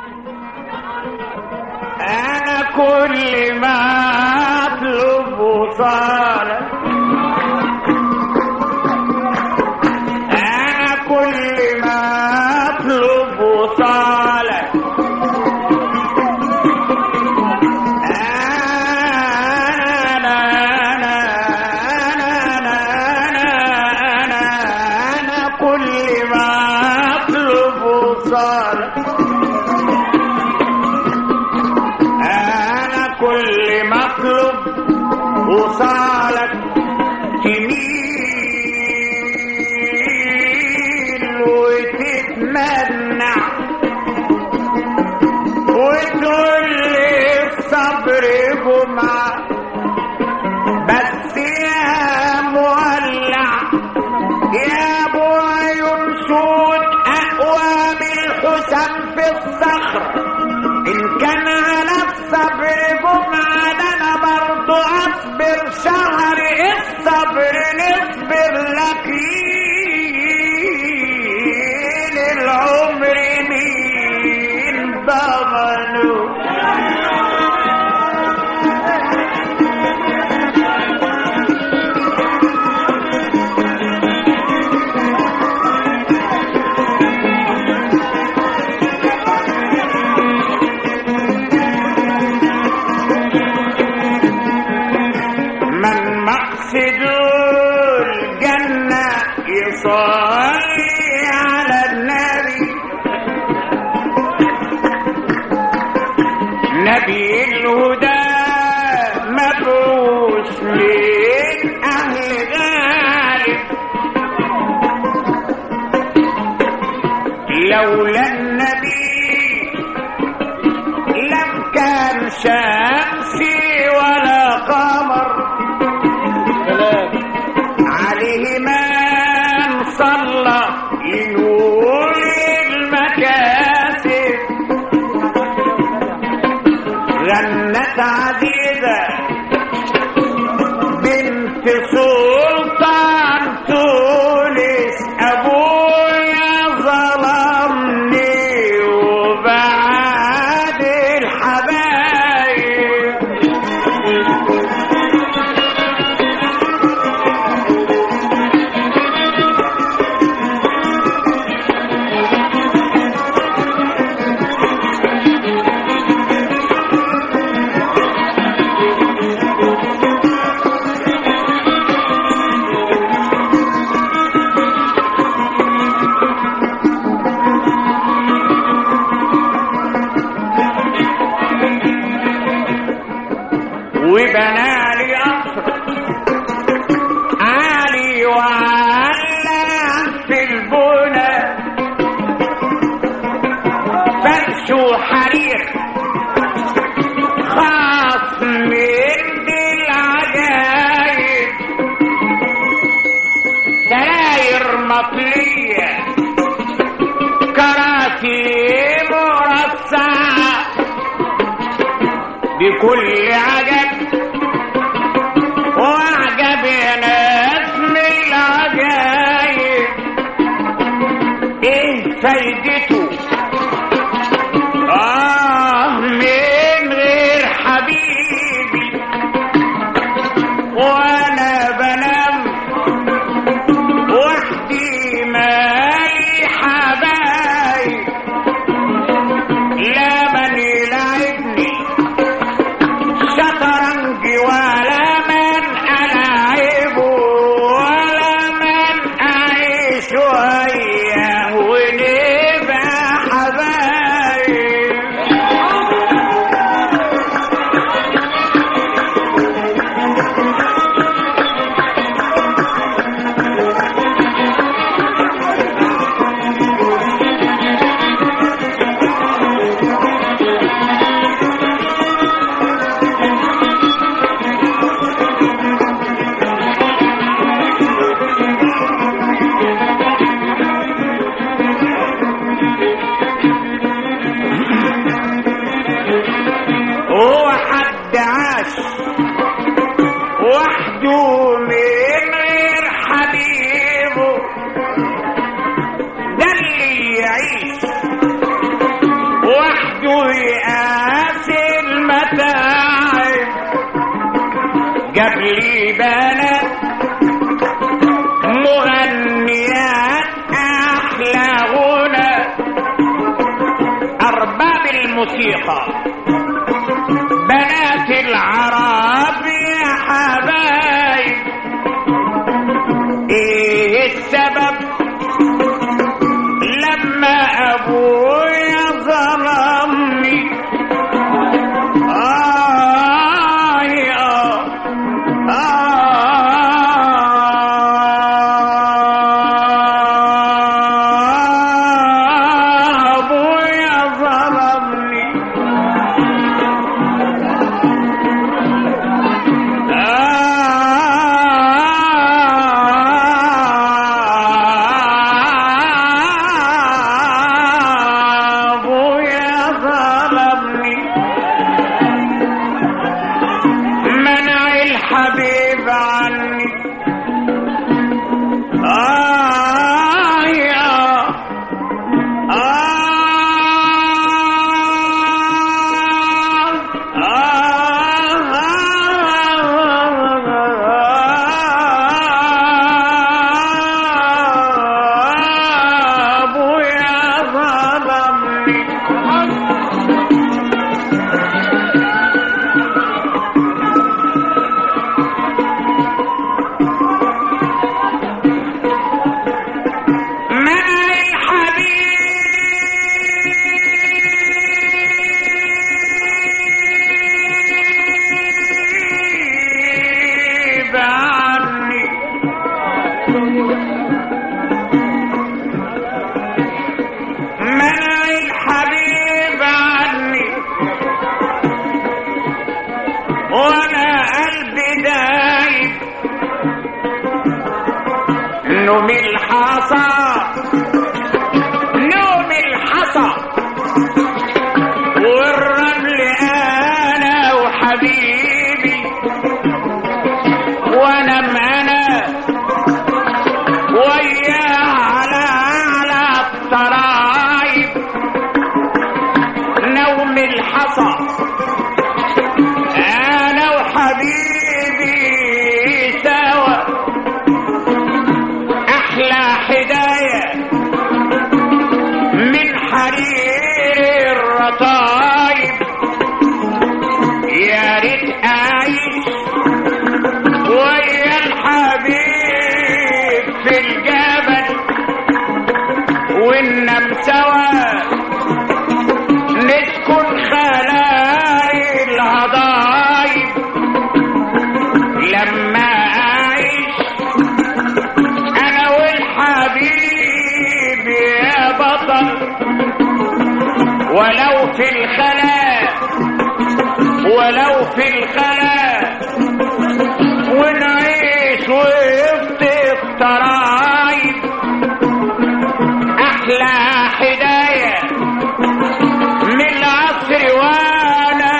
انا كل ما اطلب وصالك، انا كل ما اطلب وصالك، انا كل ما اطلب وصالك، انا كل ما اطلب وصالك تميل وتتمنع وتقول لي الصبر جمعة، بس يا مولع يا ابو عيون سود اقوى من الحسن في الصخر، ان كان على الصبر جمعة ده انا برضو اصبر شهر، الصبر نصبر لكن العمر مين ضمنه. الجنة يصلي على النبي، نبي الهدى مبعوث من أهل غالب، لولا النبي لم كان شمسي ولا قمر، عليه من صلى ينور المكاسب، غنت عزيزة بنت سلطان تونس، أبويا ظلمني وبعد الحبايب، وبنالي قصر عالي وعلى في البنى، فرش وحرير خاص من العجايب، سراير مطلية كراسي مرصعة بكل عجب، وعجب ناس من العجايب، ايه فايدته من غير حبيبي، وانا بنام وحدي مالي حبايب، لا من يلعبني شطرنج ولا من ألعبه ولا من أعيش وياه ونبقى حبايب. هو حد عاش وحده من غير حبيبه، ده اللي يعيش وحده رئاس المتاعب جاب لي بنات مغنيات احلى غنى ارباب الموسيقى بنات العرب يا حبايب. ايه السبب لما ابويا ظلمني؟ ابويا ظلمني. حبيب عني ابويا ظلمني. منع الحبيب عني وانا قلبي دايب نوم الحصى نوم الحصى والرمل انا وحبيبي وانام انا وياه على الطرايب. نوم الحصى انا وحبيبي سوا احلى حدايه من حرير الرطايب. يا ريت اعيش ويا الحبيب في الجبل وننام سوا نسكن خلايا الهضايب. لما اعيش انا والحبيب يا بطل ولو في الخلاء ولو في الخلاء ونعيش وسط الطرايب. احلى حدايه من العصر وانا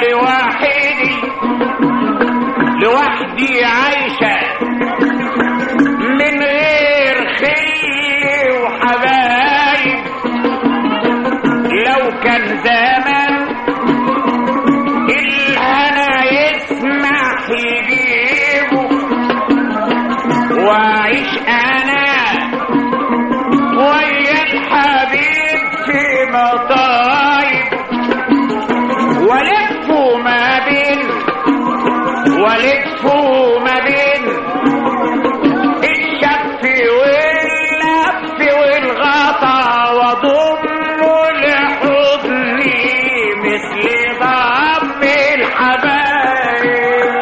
لوحدي عايشه من غير خل وحبايب. لو كان زمان الهنا يسمح يجيبه واعيش انا ويا الحبيب في مطايب ولفوا ما بين الشف واللف والغطا وضموا لحضني مثل ضم الحبايب.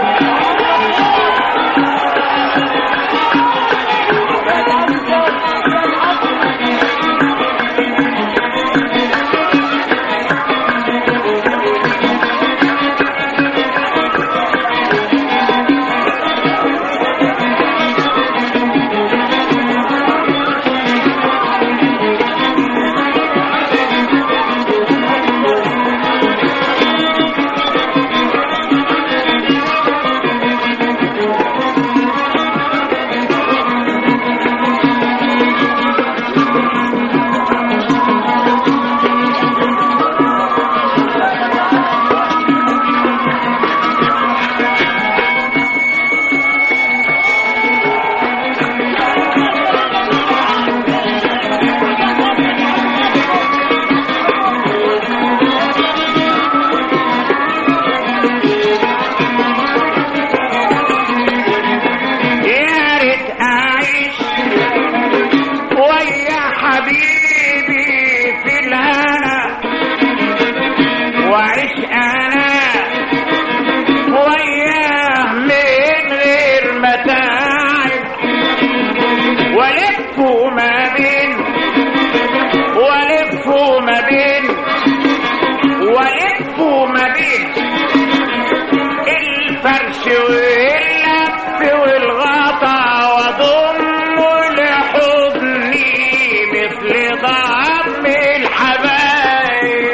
وألفوا ما بين الفرش واللف والغطا وضمه لحضني مثل ضم الحبايب.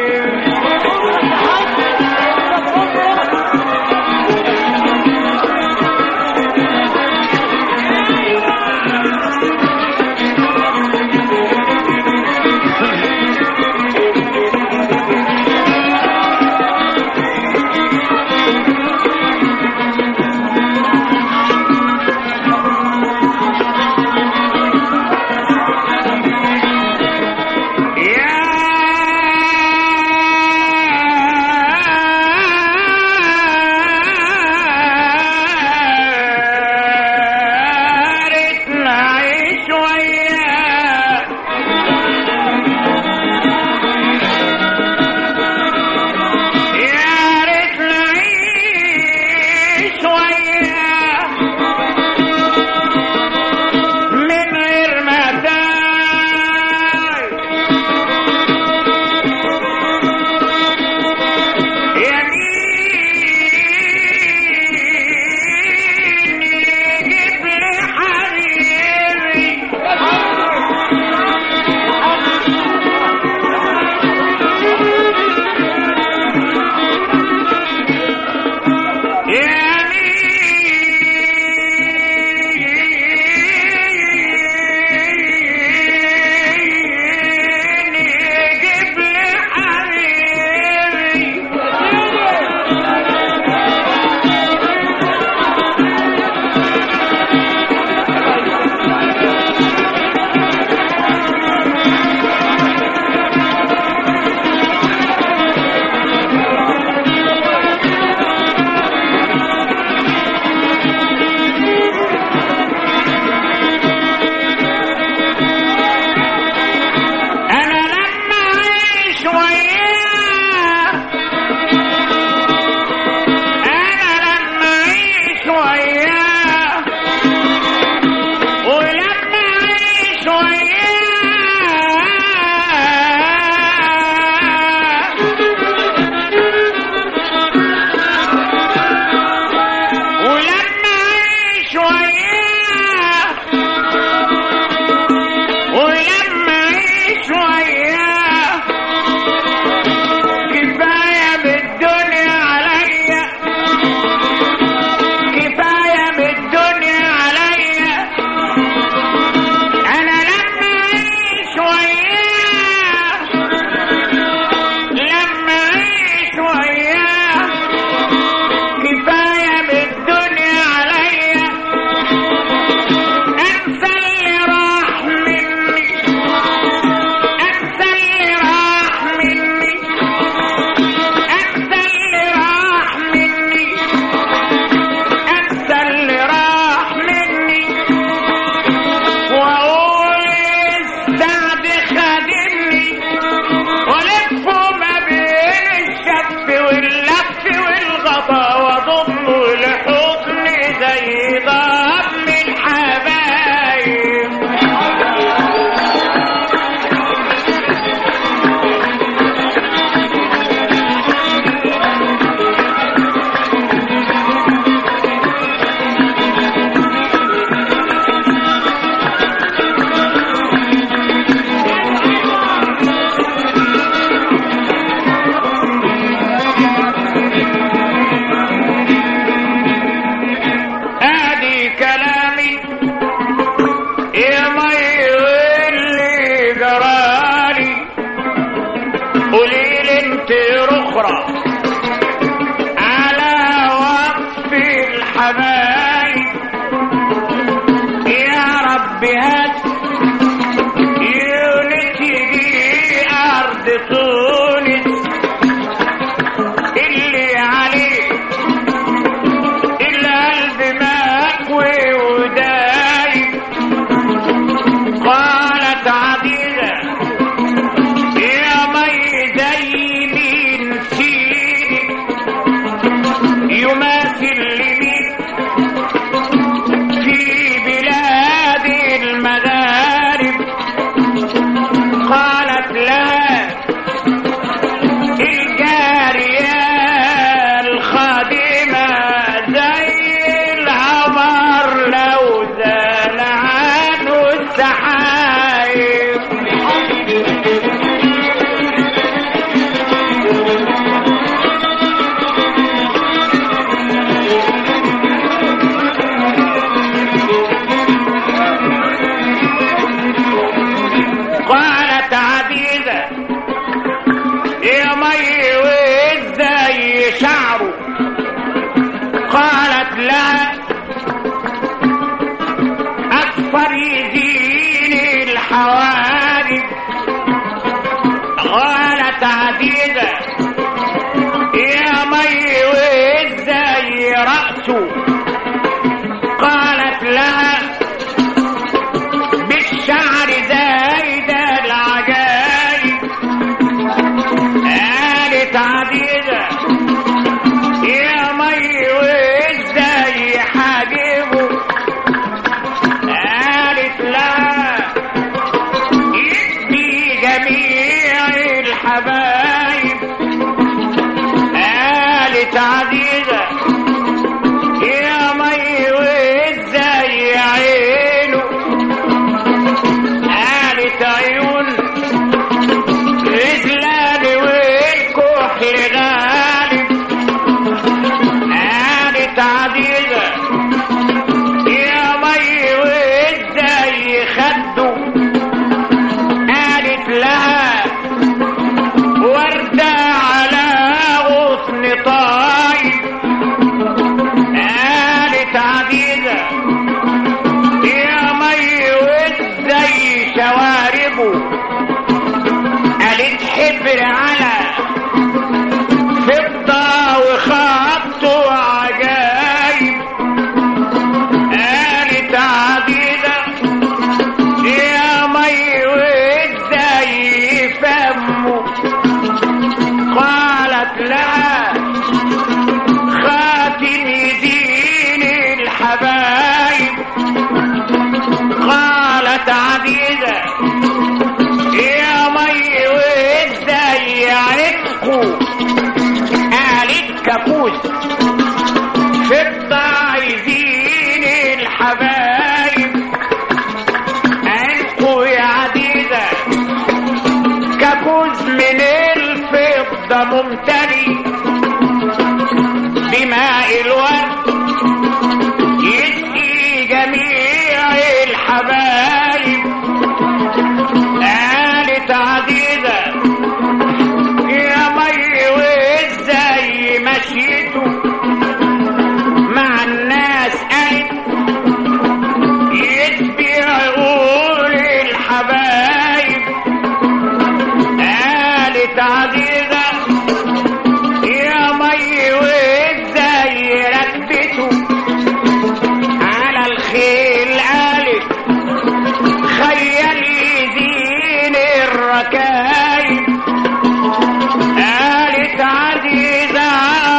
قالت لها قالت عزيزة يا مي وازاي رأسه؟ قالت لها بالشعر زايد العجايب. قالت عزيزة يا مي وازاي حاجبه؟ قالت لها يدي جميع الحبايب. قالت عزيزة يا مي وازاي عينه؟ قالت عيون رزلان والكحل غالب. قالت عزيزة يا مي وازاي خده؟ قالت لها وردة على غصن طايب. قالت عزيزة يا مي وازاي شواربه؟ قالت حبر على فضة وخطه عجايب. قالت عزيزة يا مي وازاي فمه؟ قالت لها خاتم يزين الحبايب. قالت عزيزة يا مي وازاي عرقه؟ قالت كابوس فضة يزين الحبايب. عرقه يا عزيزة كابوس من الفضة ممتلي بماء الورد يسقي جميع الحبايب. قالت عزيزة يا مي وازاي مشيته مع الناس؟ قالت يسبي عقول الحبايب. قالت عزيزة يا مي وازاي ركبته على الخيل؟ قالت خيالي زين الركايب. قالت عزيزة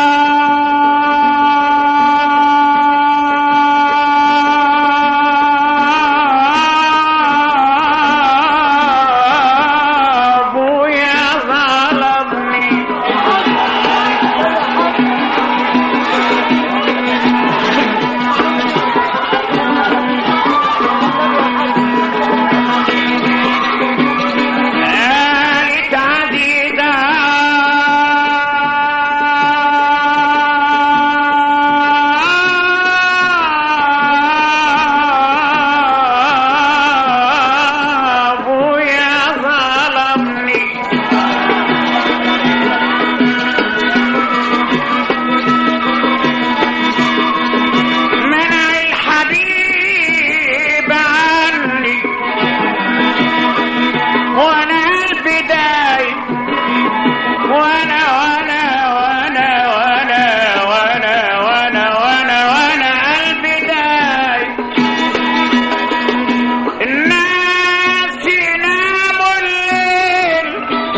ابويا ظلمني. قالت عزيزة ابويا ظلمني. منع الحبيب عني وانا قلبي دايب. وانا وانا وانا وانا وانا وانا وانا وانا قلبي دايب. الناس يناموا الليل،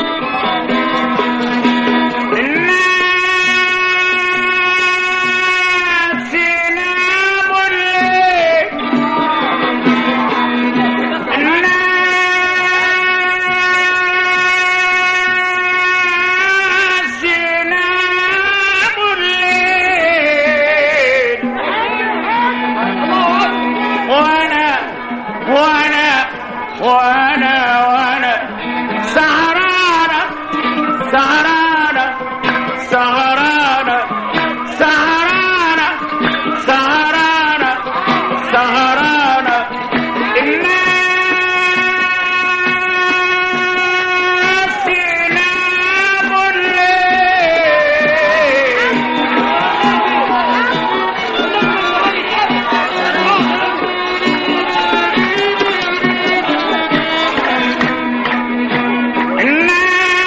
الناس يناموا الليل، الناس يناموا الليل. وانا وانا وانا وانا سهرانة سهرانة سهرانة سهرانة سهرانة سهرانة. الناس يناموا الليل. الناس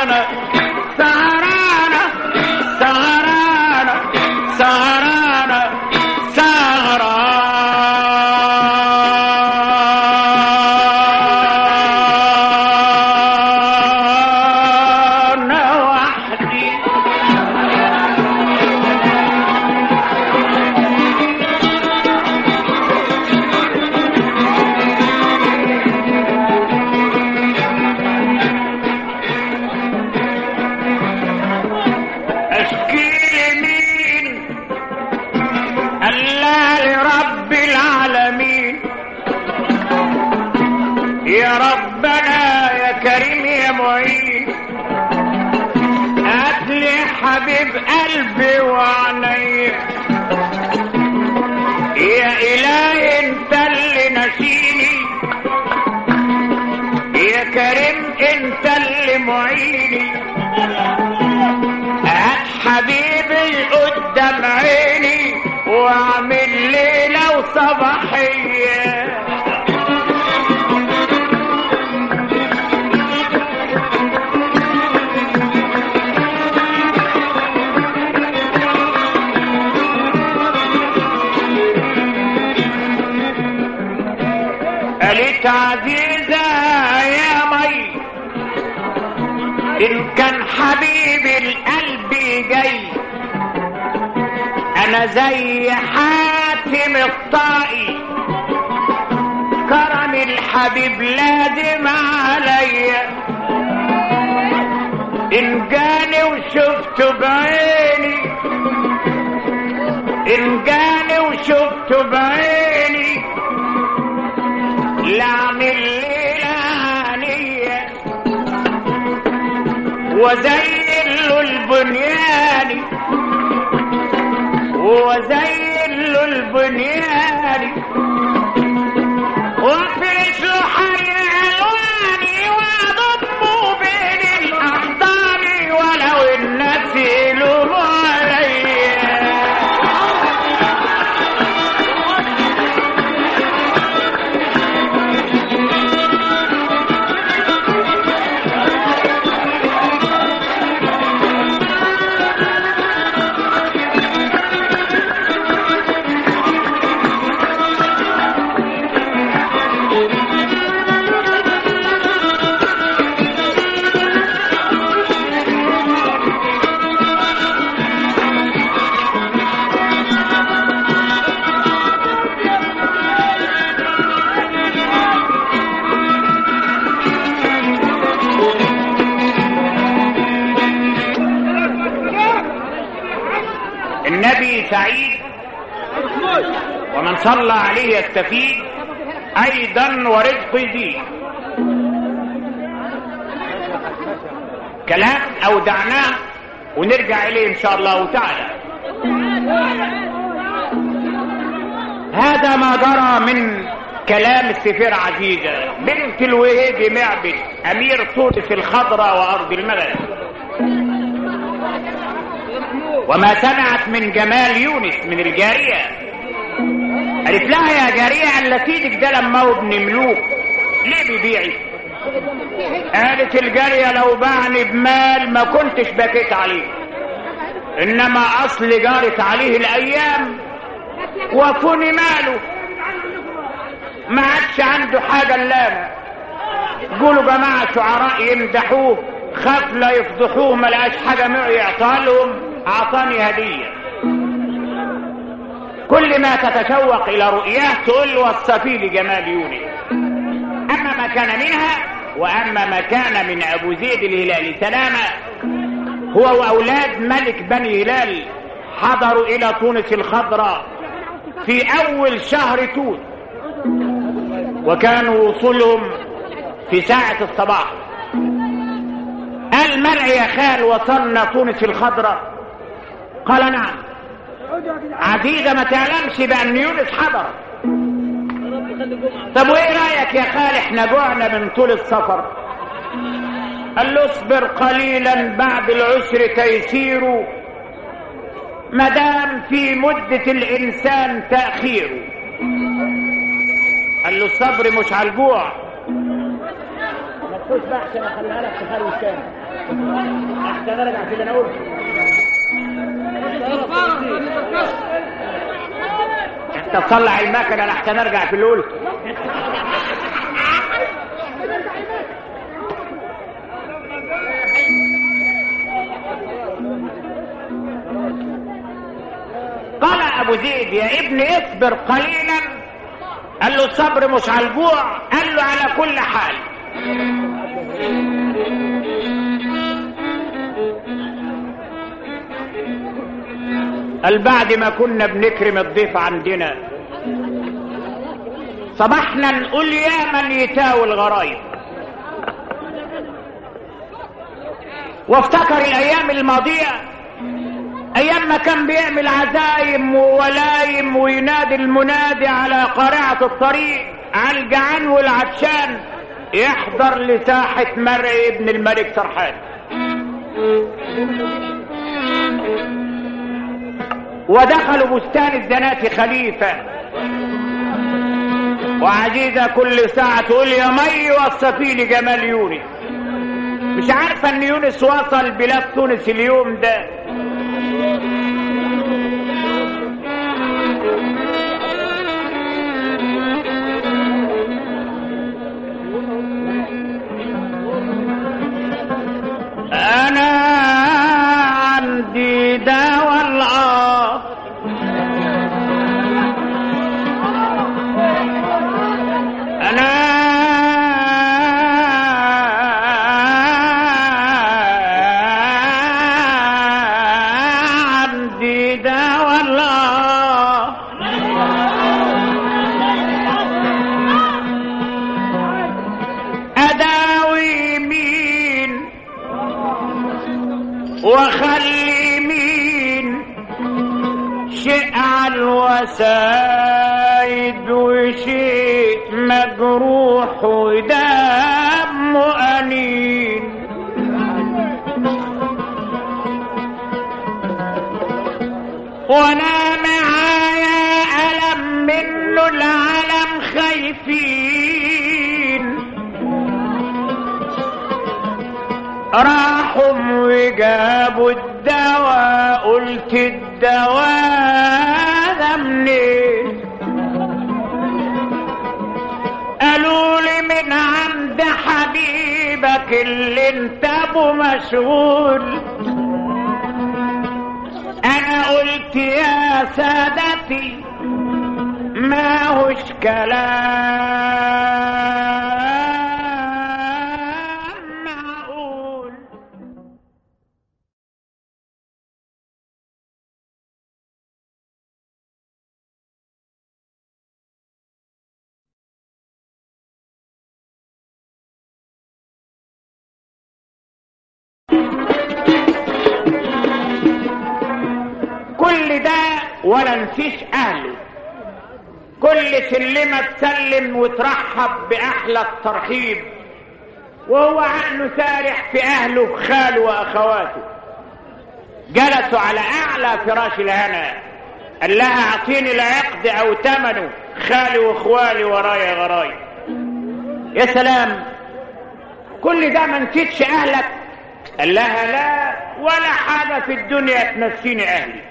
سهرانة سهرانة سهرانة وحدي. اشكي لمين؟ الله لرب العالمين. يا ربنا يا كريم يا معين، هاتلي حبيب قلبي وعينيا. يا إلهي انت اللي نسيني، يا كريم انت اللي معيني. هات حبيبي قدام عيني واعمل ليلة وصباحية. قالت عزيزة يا مي، إن كان حبيبي القلب جاي أنا زي حاتم الطائي، كرم الحبيب لازم عليا. إن جاني وشفته بعيني، إن جاني وشفته بعيني، لعمل ليلة هانية وزين له البنياني، وزين له البنياني، وافرش له حرير الواني، واضمه بين الاحضان ولو الناس يلوموا عليا. النبي سعيد ومن صلى عليه يستفيد ايضا ورزق يزيد. كلام اودعناه ونرجع اليه ان شاء الله تعالى. هذا ما جرى من كلام السفيرة عزيزة بنت الوهيد معبد امير تونس الخضراء وارض المغرب، وما سمعت من جمال يونس من الجارية. قالت لها يا جارية اللي سيدك ده لما هو ابن ملوك ليه بيبيعي؟ قالت الجارية لو باعني بمال ما كنتش بكيت عليه، انما اصل جارت عليه الايام وكوني ماله ما عادش عنده حاجة الا قولوا جماعة شعراء يمدحوه خاف لا يفضحوه ما لقاش حاجة معه يعطى لهم، اعطاني هدية. كل ما تتشوق الى رؤياه تقول وصفي لي جمال يونس. اما ما كان منها واما ما كان من ابو زيد الهلالي سلامة هو واولاد ملك بني هلال حضروا الى تونس الخضراء في اول شهر توت، وكانوا وصولهم في ساعة الصباح. قال مرعي يا خال وصلنا تونس الخضراء؟ قال نعم. عزيزة ما تعلمش بأن يونس حضر. طب وايه رأيك يا خال احنا جوعنا من طول السفر؟ قال له اصبر قليلا بعد العسر تيسير، مدام في مدة الإنسان تأخير. قال له الصبر مش على الجوع، ما تقولش بقى عشان اخليها لك تخلي تاني. احسن ارجع في اللي انا قلته. انت تصلح المكنه، انا احسن ارجع في اللي قلته. قال ابو زيد يا ابني اصبر قليلا. قال له الصبر مش على الجوع، قال له على كل حال. قال بعد ما كنا بنكرم الضيف عندنا صبحنا نقول يا من يتاوي الغرايب، وافتكر الايام الماضيه، ايام ما كان بيعمل عزايم وولايم وينادي المنادي على قارعه الطريق على الجعان والعطشان يحضر لساحه مرعي ابن الملك سرحان. ودخلوا بستان الزناتي خليفه وعزيزه كل ساعه تقول يا مي وصفي لي جمال يونس. مش عارفه ان يونس وصل بلاد تونس اليوم ده. انا عندي دواء العاط، انا عندي دواء العاط. اداوي مين وخلي مين، شيء على الوسايد وشيء مجروح ودم أنين. وانا معايا ألم منه العالم خايفين، راحوا وجابوا الدواء. قلت الدواء ده منين؟ قالوا لي من عند حبيبك اللي انت ابو مشغول. انا قلت يا سادتي ما هوش كلام معقول. كل ده ولا نسيش اهله. كل سلمة تسلم وترحب باحلى الترحيب، وهو عقله سارح في اهله بخاله واخواته. جلسوا على اعلى فراش الهنا، قال لها اعطيني العقد او ثمنه، خالي واخوالي ورايا غراي. يا سلام، كل ده ما نسيتش اهلك؟ قال لها لا ولا حاجه في الدنيا تنسيني اهلي.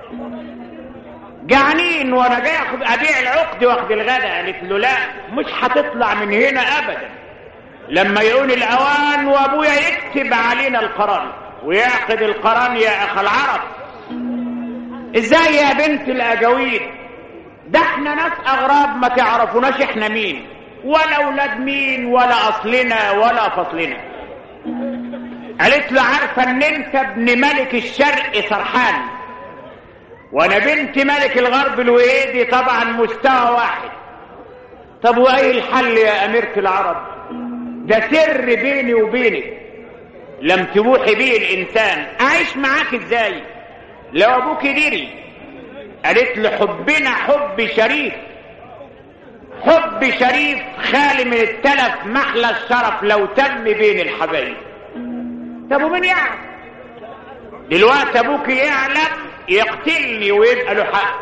جعانين وانا جاي ابيع العقد واخد الغدا. قالت له لا مش هتطلع من هنا ابدا لما يقول الاوان وابويا يكتب علينا القران ويعقد القران يا اخ العرب. ازاي يا بنت الاجاويد؟ ده احنا ناس اغراب ما تعرفوناش احنا مين ولا اولاد مين ولا اصلنا ولا فصلنا. قالت له عارفه ان انت ابن ملك الشرق سرحان وانا بنت ملك الغرب الوهيدي، طبعا مستوى واحد. طب وايه الحل يا اميرة العرب؟ ده سر بيني وبينك لم تبوحي بيه الانسان. اعيش معاك ازاي لو ابوك دري؟ قالت له حبنا حب شريف، حب شريف خالي من التلف، محلى الشرف لو تم بين الحبايب. طب ومين يعرف؟ دلوقتي ابوك يعلم يقتلني ويبقى له حق.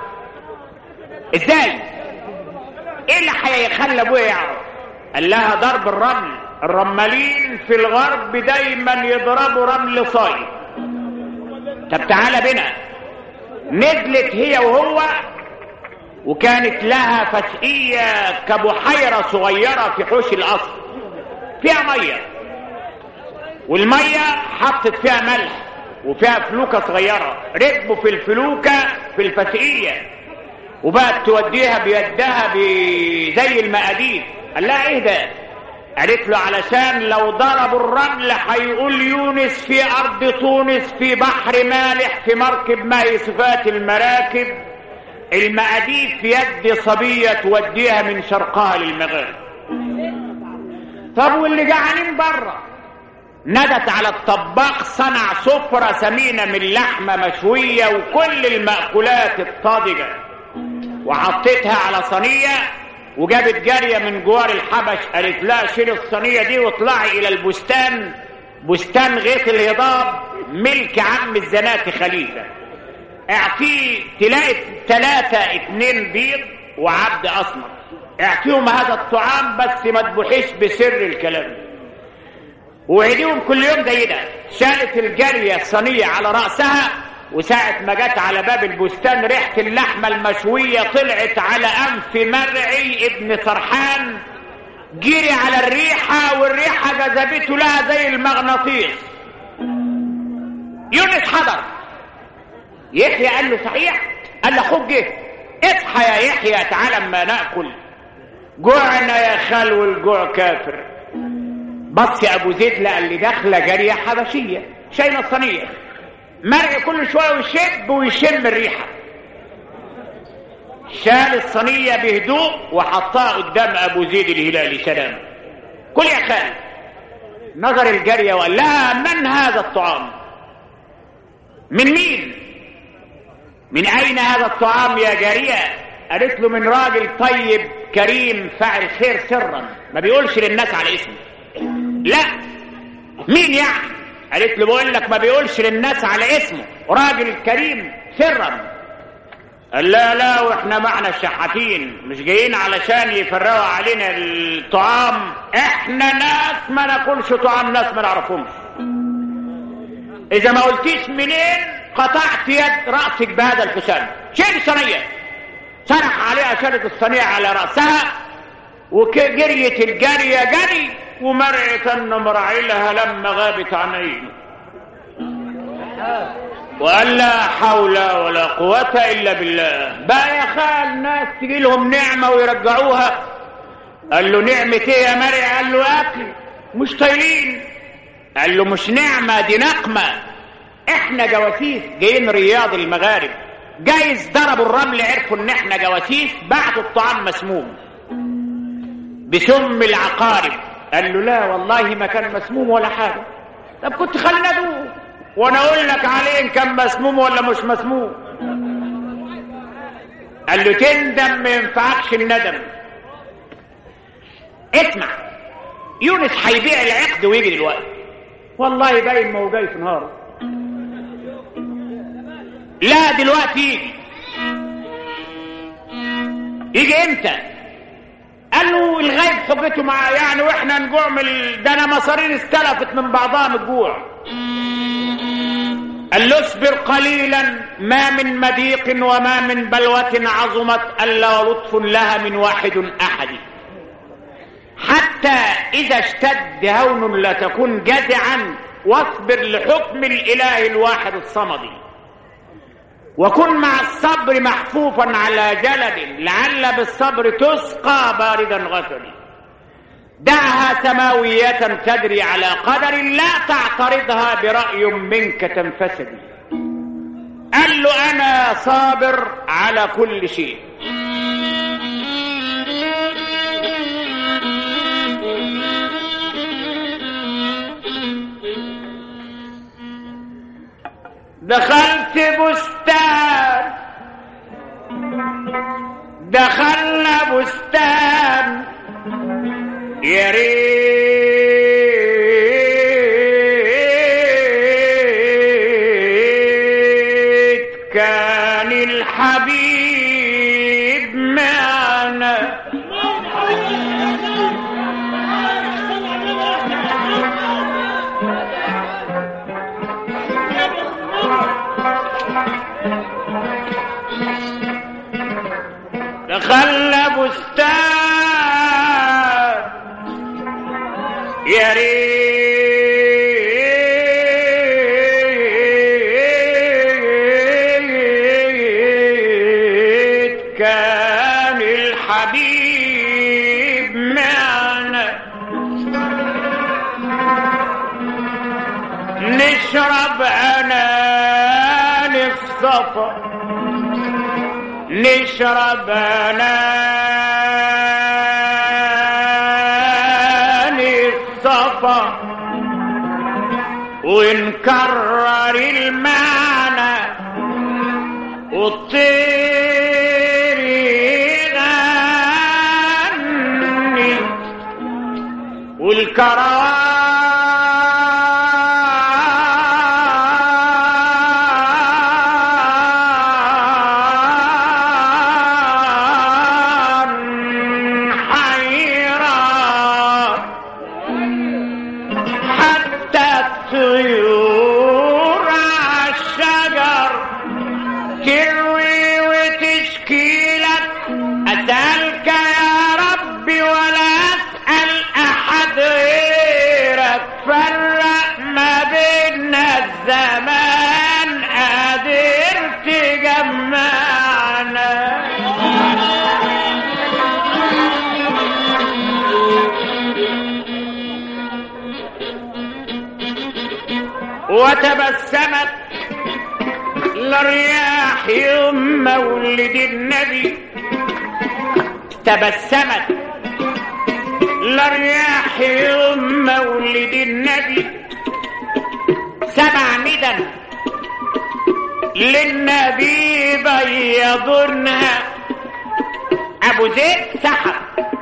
ازاي؟ ايه اللي هيخلي ابويا يعرف؟ قال لها ضرب الرمل الرمالين في الغرب دايما يضربوا رمل صايد. طب تعالى بنا. نزلت هي وهو، وكانت لها فسقية كبحيرة صغيرة في حوش القصر فيها مية، والمية حطت فيها ملح وفيها فلوكة صغيرة. ركبوا في الفلوكة في الفسقية وبقت توديها بيدها زي المقاديف. قال لها ايه ده؟ قالت له علشان لو ضربوا الرمل هيقول يونس في ارض تونس في بحر مالح في مركب ماء صفات المراكب، المقاديف في يد صبية توديها من شرقها للمغرب. طب واللي جعانين بره؟ ندت على الطباخ صنع سفرة ثمينة من لحمة مشوية وكل المأكولات الطازجة، وحطيتها على صينية، وجابت جارية من جوار الحبش قالت لها شيل الصينية دي واطلعي إلى البستان، بستان غيث الهضاب ملك عم الزناتي خليفة، اعطيه تلاقي 2 بيض وعبد أسمر، اعطيهم هذا الطعام بس ما تبوحيش بسر الكلام، وعديهم كل يوم زي ده. شالت الجارية الصينية على رأسها، وساعة ما جت على باب البستان ريحة اللحمة المشوية طلعت على أنف مرعي ابن سرحان، جري على الريحة والريحة جذبته لها زي المغناطيس. يونس حضر. يحيى قال له صحيح؟ قال له اخوك جه. اصحى يا يحيى تعالى اما ناكل. جوعنا يا خال والجوع كافر. بص يا ابو زيد لقى اللي داخله جاريه حبشيه شايله الصينيه، مرعي كل شويه ويشب ويشم الريحه. شال الصينيه بهدوء وحطها قدام ابو زيد الهلالي سلام. كل يا خال. نظر الجاريه وقال لها من هذا الطعام؟ من مين؟ من اين هذا الطعام يا جاريه؟ قالت له من راجل طيب كريم فاعل خير سرا ما بيقولش للناس على اسمه. لا مين يعني؟ قالت له بقول لك ما بيقولش للناس على اسمه، راجل كريم سرا. قال لا واحنا معنا الشحاتين مش جايين علشان يفرقوا علينا الطعام، احنا ناس ما ناكلش طعام ناس ما نعرفهمش. اذا ما قلتيش منين قطعت يد راسك بهذا الحسام. شيل الصينيه. سرح عليها شالت الصينيه على راسها وجريت الجاريه جري ومرعت ان مراعيلها لما غابت عن عينه. وقال لا حول ولا قوه الا بالله. بقى يا خال ناس تجي لهم نعمه ويرجعوها. قال له نعمه ايه يا مرعي؟ قال له اكل مش طايلين. قال له مش نعمه دي نقمه، احنا جواسيس جايين رياض المغارب، جايز ضربوا الرمل عرفوا ان احنا جواسيس بعتوا الطعام مسموم بسم العقارب. قال له لا والله ما كان مسموم ولا حاجه. طب كنت خلينا ادوق وانا اقول لك عليه ان كان مسموم ولا مش مسموم. قال له تندم ما ينفعكش الندم. اسمع يونس هيبيع العقد ويجي دلوقتي. والله باين ما هو جاي في نهاره. لا دلوقتي يجي امتى؟ قال له الغيب حجته معاه يعني واحنا نجوع ده انا مصارين استلفت من بعضها من الجوع. قال له اصبر قليلا ما من مضيق وما من بلوة عظمت الا ولطف لها من واحد احد، حتى اذا اشتد هون لا تكن جزعا واصبر لحكم الاله الواحد الصمد، وكن مع الصبر محفوفا على جلد لعل بالصبر تسقى باردا غفري، دعها سماوية تدري على قدر لا تعترضها برأي منك تنفسدي. قال له أنا صابر على كل شيء. دخلت بستان دخلنا بستان يا ريت كان الحبيب معنا. نشرب انان الصفا نشرب انان الصفا ونكرر المعنى والطير يغني والكروان حيران حتى الطيور عالشجر تروي وتشكيلك أسألك يا ربي ولا أسأل أحد غيرك فرق ما بيننا الزمان قادر تجمعنا وتبسمت الرياح يوم مولد النبي تبسمت الرياح يوم مولد النبي سبع ندى للنبي بيضنها ابو زيد سحر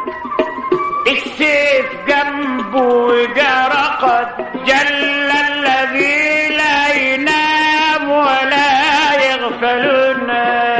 السيف جنبه وجرقت جل الذي لا ينام ولا يغفلنا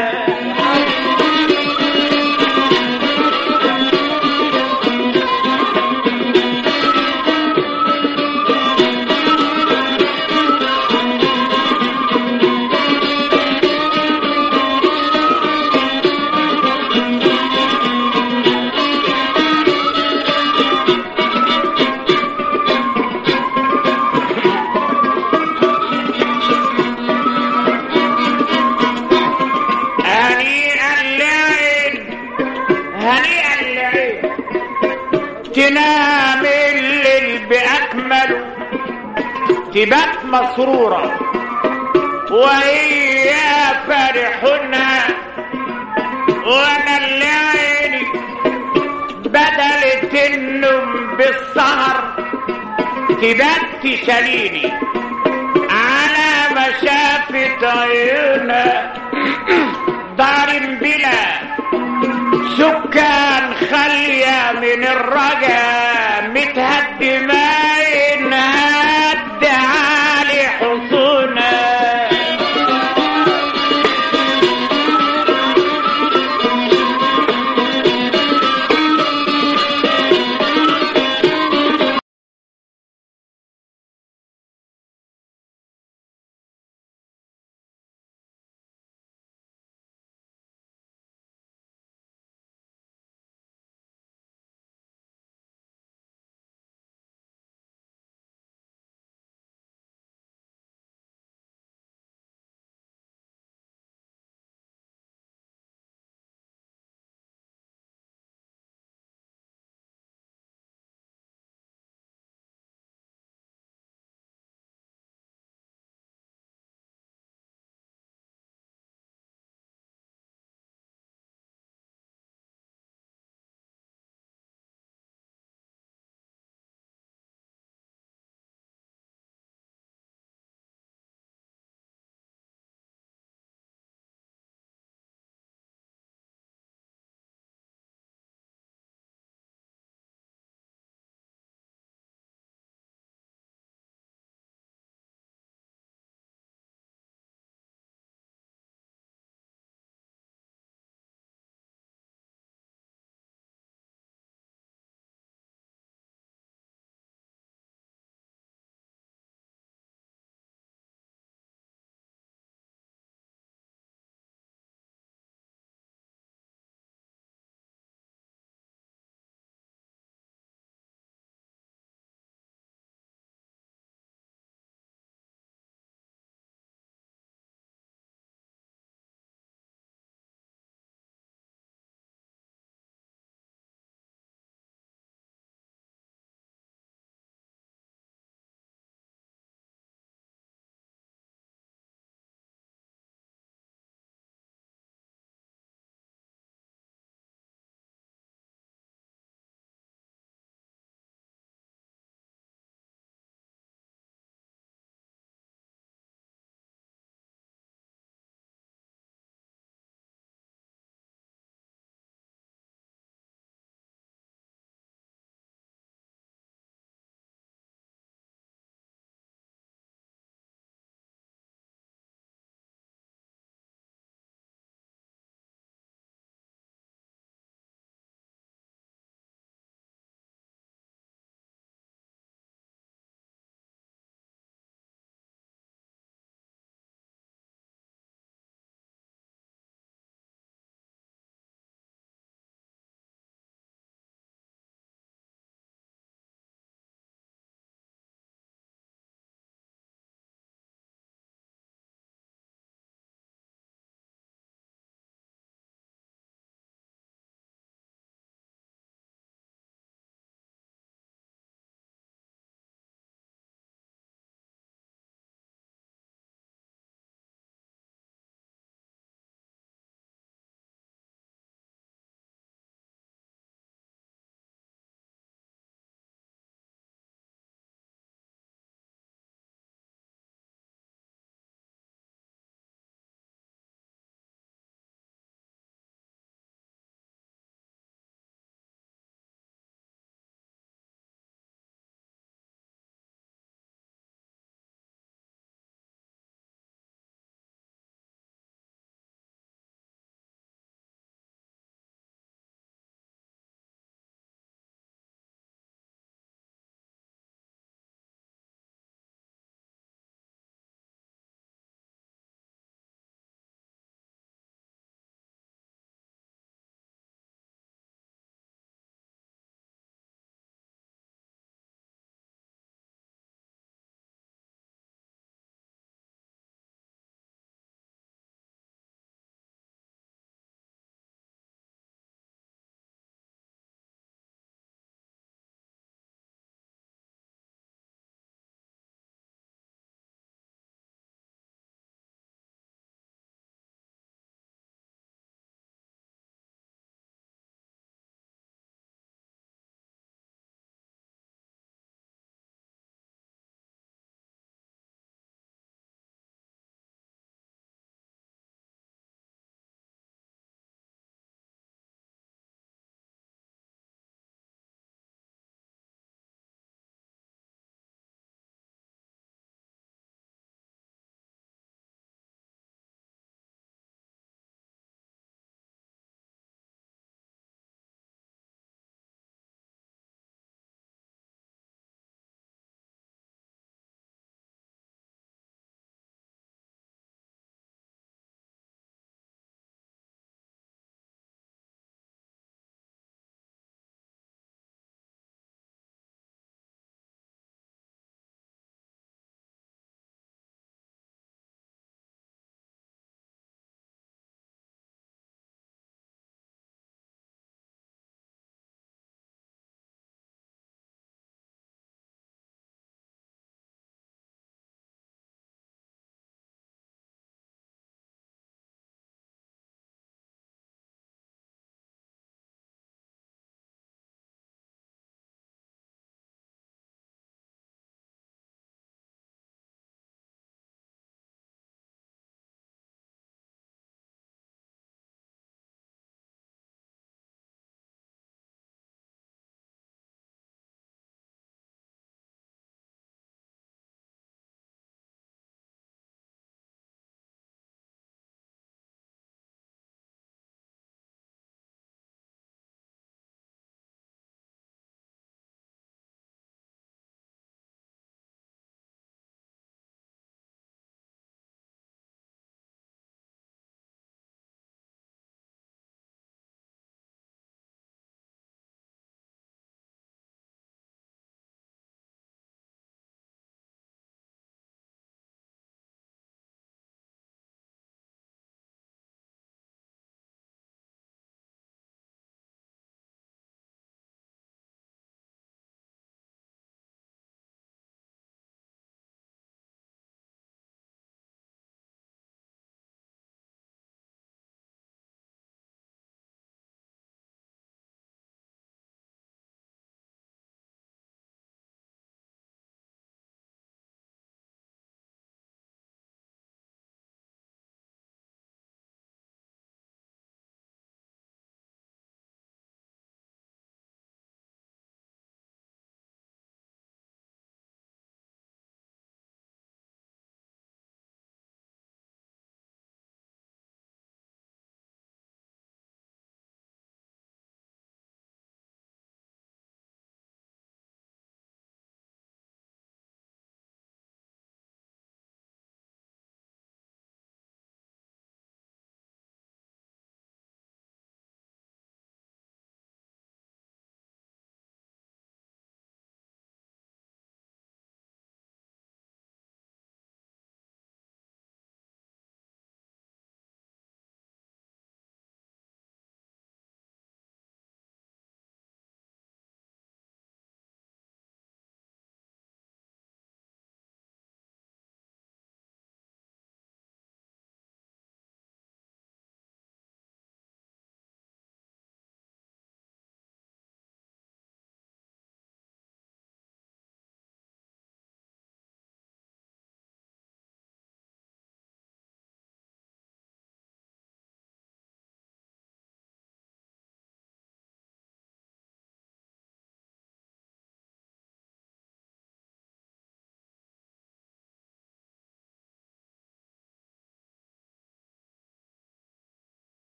تنام الليل بأكمله تبات مسرورة وهي فرحنا وانا اللي عيني بدلت النوم بالسهر تبات تشاليني على ما شافت عيونها دار بلا سكان خالية من الرجا متهدمة